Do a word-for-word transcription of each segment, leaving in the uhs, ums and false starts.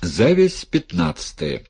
Зависть пятнадцатая.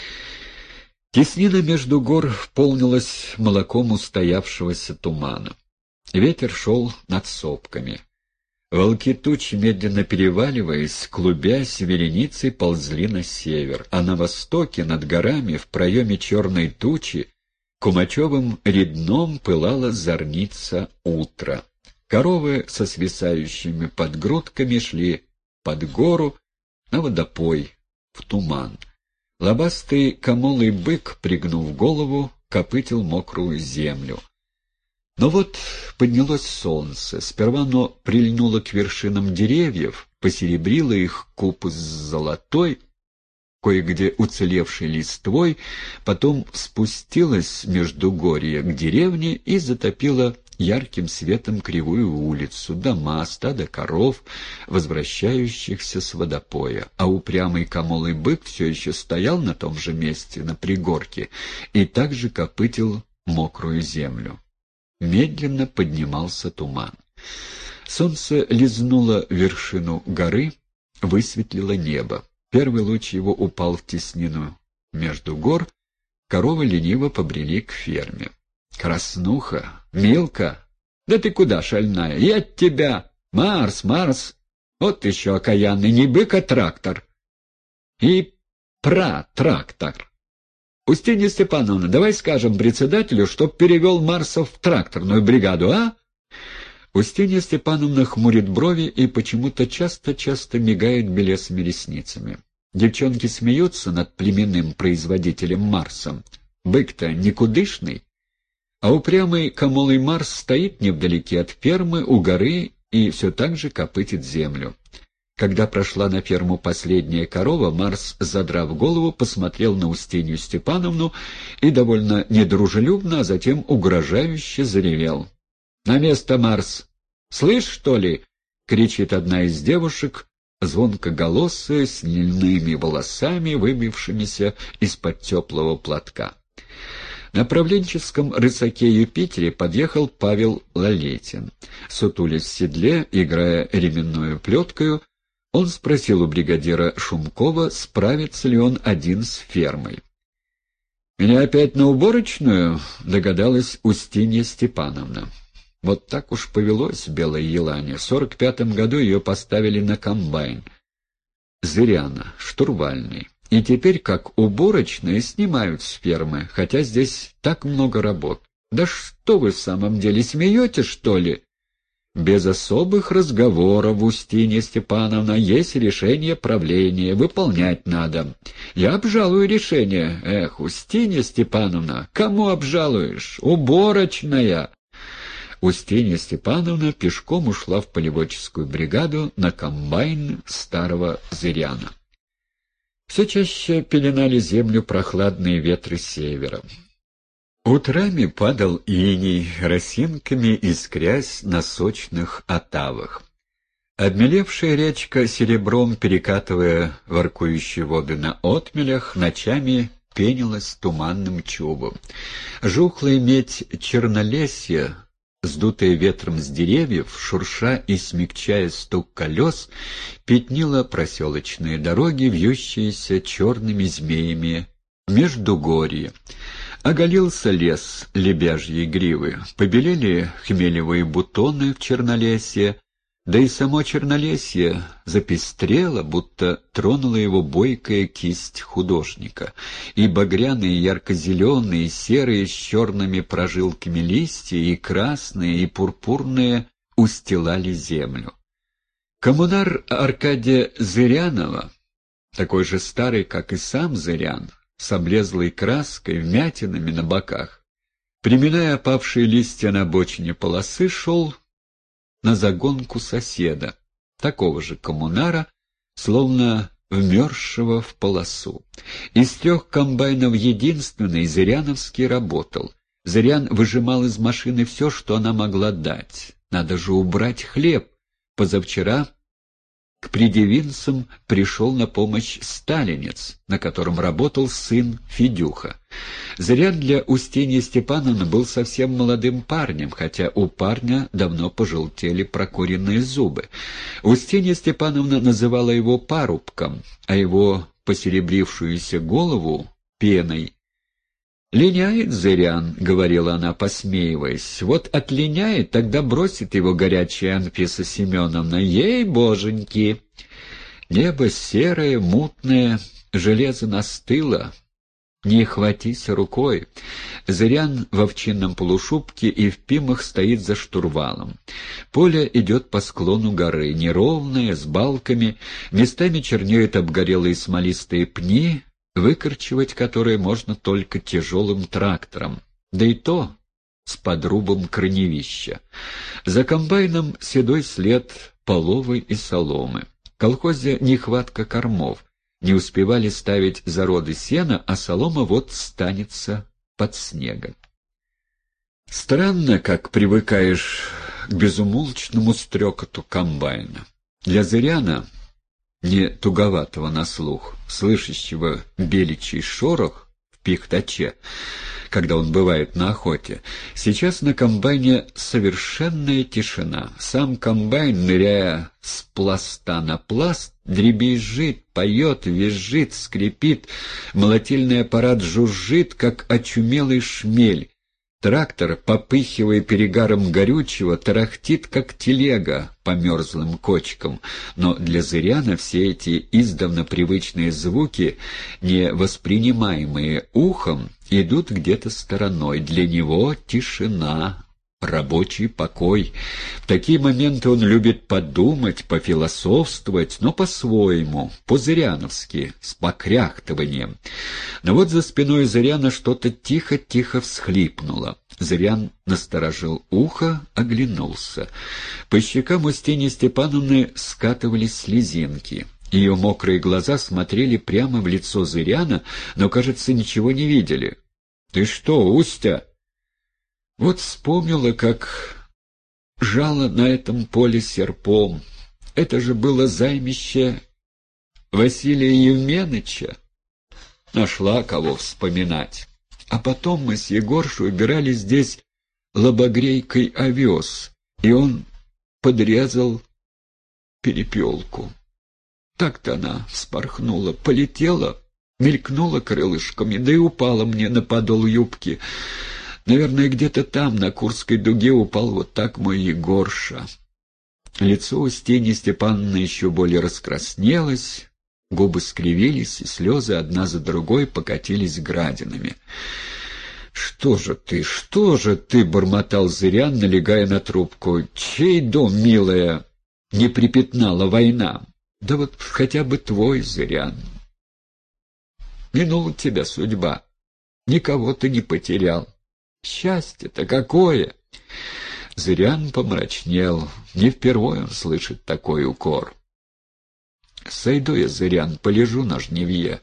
Теснина между гор полнилась молоком устоявшегося тумана. Ветер шел над сопками. Волки тучи, медленно переваливаясь, клубясь, вереницей ползли на север, а на востоке, над горами, в проеме черной тучи, кумачевым редном пылала зорница утра. Коровы со свисающими подгрудками шли под гору на водопой, в туман. Лобастый комолый бык, пригнув голову, копытил мокрую землю. Но вот поднялось солнце. Сперва оно прильнуло к вершинам деревьев, посеребрило их купы с золотой, кое-где уцелевшей листвой, потом спустилось между горья к деревне и затопило ярким светом кривую улицу, дома, стадо коров, возвращающихся с водопоя. А упрямый комолый бык все еще стоял на том же месте, на пригорке, и также копытил мокрую землю. Медленно поднимался туман. Солнце лизнуло вершину горы, высветлило небо. Первый луч его упал в теснину между гор, коровы лениво побрели к ферме. «Краснуха! Милка! Да ты куда, шальная? Я от тебя! Марс, Марс! Вот еще окаянный, не бык, а трактор!» «И пра-трактор! Устинья Степановна, давай скажем председателю, чтоб перевел Марсов в тракторную бригаду, а?» Устинья Степановна хмурит брови и почему-то часто-часто мигает белесыми ресницами. Девчонки смеются над племенным производителем Марсом. Бык-то никудышный. А упрямый комолый Марс стоит невдалеке от фермы, у горы, и все так же копытит землю. Когда прошла на ферму последняя корова, Марс, задрав голову, посмотрел на Устинью Степановну и довольно недружелюбно, а затем угрожающе заревел. «На место, Марс! Слышь, что ли?» — кричит одна из девушек, звонкоголосая, с льняными волосами, выбившимися из-под теплого платка. На правленческом рысаке Юпитере подъехал Павел Лалетин. Сутулясь в седле, играя ременную плеткою, он спросил у бригадира Шумкова, справится ли он один с фермой. «Меня опять на уборочную?» — догадалась Устинья Степановна. Вот так уж повелось в Белой Елане. В сорок пятом году ее поставили на комбайн. Зыряна, штурвальный. И теперь, как уборочные, снимают с фермы, хотя здесь так много работ. Да что вы в самом деле, смеетесь, что ли? Без особых разговоров, Устинья Степановна, есть решение правления, выполнять надо. Я обжалую решение. Эх, Устинья Степановна, кому обжалуешь? Уборочная. Устинья Степановна пешком ушла в полеводческую бригаду на комбайн старого Зыряна. Все чаще пеленали землю прохладные ветры севера. Утрами падал иней, росинками искрясь на сочных отавах. Обмелевшая речка серебром, перекатывая воркующие воды на отмелях, ночами пенилась туманным чубом. Жухлая медь чернолесья, сдутая ветром с деревьев, шурша и смягчая стук колес, пятнила проселочные дороги, вьющиеся черными змеями междугорье. Оголился лес лебяжьей гривы, побелели хмелевые бутоны в чернолесье, да и само чернолесье запестрело, будто тронула его бойкая кисть художника, и багряные, ярко-зеленые, серые с черными прожилками листья, и красные, и пурпурные устилали землю. Коммунар Аркадия Зырянова, такой же старый, как и сам Зырян, с облезлой краской, вмятинами на боках, приминая опавшие листья на обочине полосы, шел на загонку соседа, такого же коммунара, словно вмерзшего в полосу. Из трех комбайнов единственный Зыряновский работал. Зырян выжимал из машины все, что она могла дать. Надо же убрать хлеб. Позавчера к предевинцам пришел на помощь сталинец, на котором работал сын Федюха. Зырян для Устиньи Степановны был совсем молодым парнем, хотя у парня давно пожелтели прокуренные зубы. Устинья Степановна называла его парубком, а его посеребрившуюся голову пеной. «Линяет Зырян», — говорила она, посмеиваясь. «Вот отлиняет, тогда бросит его горячая Анфиса Семеновна. Ей, боженьки!» Небо серое, мутное, железо настыло. Не хватись рукой. Зырян в овчинном полушубке и в пимах стоит за штурвалом. Поле идет по склону горы, неровное, с балками, местами чернеют обгорелые смолистые пни, выкорчевать которые можно только тяжелым трактором, да и то с подрубом корневища. За комбайном седой след половы и соломы. В колхозе нехватка кормов. Не успевали ставить зароды сена, а солома вот станется под снегом. Странно, как привыкаешь к безумолчному стрекоту комбайна. Для Зыряна, не туговатого на слух, слышащего беличий шорох в пихтаче, когда он бывает на охоте, сейчас на комбайне совершенная тишина. Сам комбайн, ныряя с пласта на пласт, дребезжит, поет, визжит, скрипит, молотильный аппарат жужжит, как очумелый шмель. Трактор, попыхивая перегаром горючего, тарахтит, как телега по мерзлым кочкам, но для Зыряна все эти издавна привычные звуки, не воспринимаемые ухом, идут где-то стороной. Для него тишина, рабочий покой. В такие моменты он любит подумать, пофилософствовать, но по-своему, по-зыряновски, с покряхтыванием. Но вот за спиной Зыряна что-то тихо-тихо всхлипнуло. Зырян насторожил ухо, оглянулся. По щекам Устиньи Степановны скатывались слезинки. Ее мокрые глаза смотрели прямо в лицо Зыряна, но, кажется, ничего не видели. «Ты что, Устя?» Вот вспомнила, как жало на этом поле серпом. Это же было займище Василия Евменыча. Нашла кого вспоминать. А потом мы с Егоршей убирали здесь лобогрейкой овес, и он подрезал перепелку. Так-то она вспорхнула, полетела, мелькнула крылышками, да и упала мне на подол юбки. Наверное, где-то там, на Курской дуге, упал вот так мой Егорша. Лицо Устиньи Степановны еще более раскраснелось, губы скривились, и слезы одна за другой покатились градинами. «Что же ты, что же ты?» — бормотал Зырян, налегая на трубку. «Чей дом, милая, не припятнала война? Да вот хотя бы твой, Зырян. Минула тебя судьба, никого ты не потерял. Счастье-то какое!» Зырян помрачнел. Не впервой он слышит такой укор. «Сойду я, Зырян, полежу на жнивье.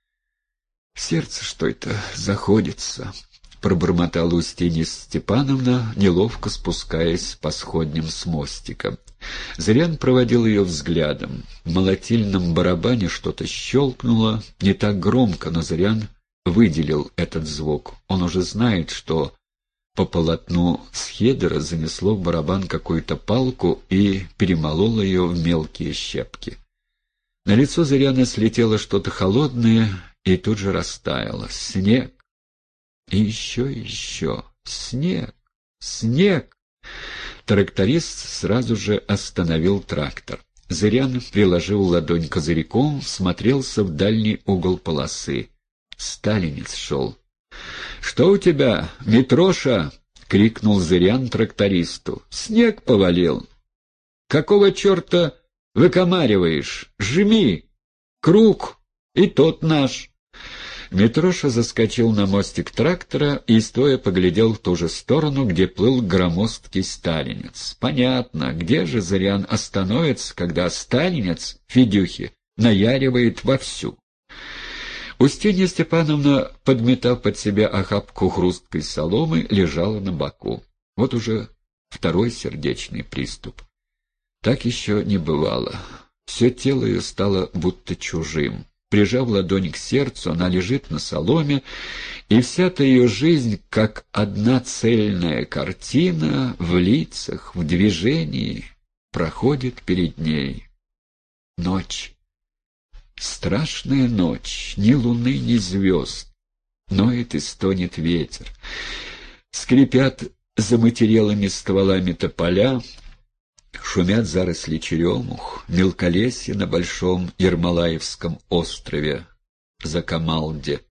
Сердце что это заходится», — пробормотала Устинья Степановна, неловко спускаясь по сходням с мостика. Зырян проводил ее взглядом. В молотильном барабане что-то щелкнуло, не так громко, но Зырян выделил этот звук. Он уже знает, что по полотну схедера занесло в барабан какую-то палку и перемололо ее в мелкие щепки. На лицо Зыряна слетело что-то холодное и тут же растаяло. Снег. И еще, и еще. Снег. Снег. Тракторист сразу же остановил трактор. Зырян, приложив ладонь козырьком, смотрелся в дальний угол полосы. Сталинец шел. «Что у тебя, Митроша?» — крикнул Зырян трактористу. «Снег повалил. Какого черта выкомариваешь? Жми! Круг! И тот наш!» Митроша заскочил на мостик трактора и стоя поглядел в ту же сторону, где плыл громоздкий сталинец. Понятно, где же Зырян остановится, когда сталинец Федюхи наяривает вовсю. Устинья Степановна, подметав под себя охапку хрусткой соломы, лежала на боку. Вот уже второй сердечный приступ. Так еще не бывало. Все тело ее стало будто чужим. Прижав ладонь к сердцу, она лежит на соломе, и вся-то ее жизнь, как одна цельная картина, в лицах, в движении, проходит перед ней. Ночь. Страшная ночь, ни луны, ни звезд. Ноет и стонет ветер. Скрипят заматерелыми стволами тополя, шумят заросли черемух, мелколесье на большом Ермолаевском острове Закамалде.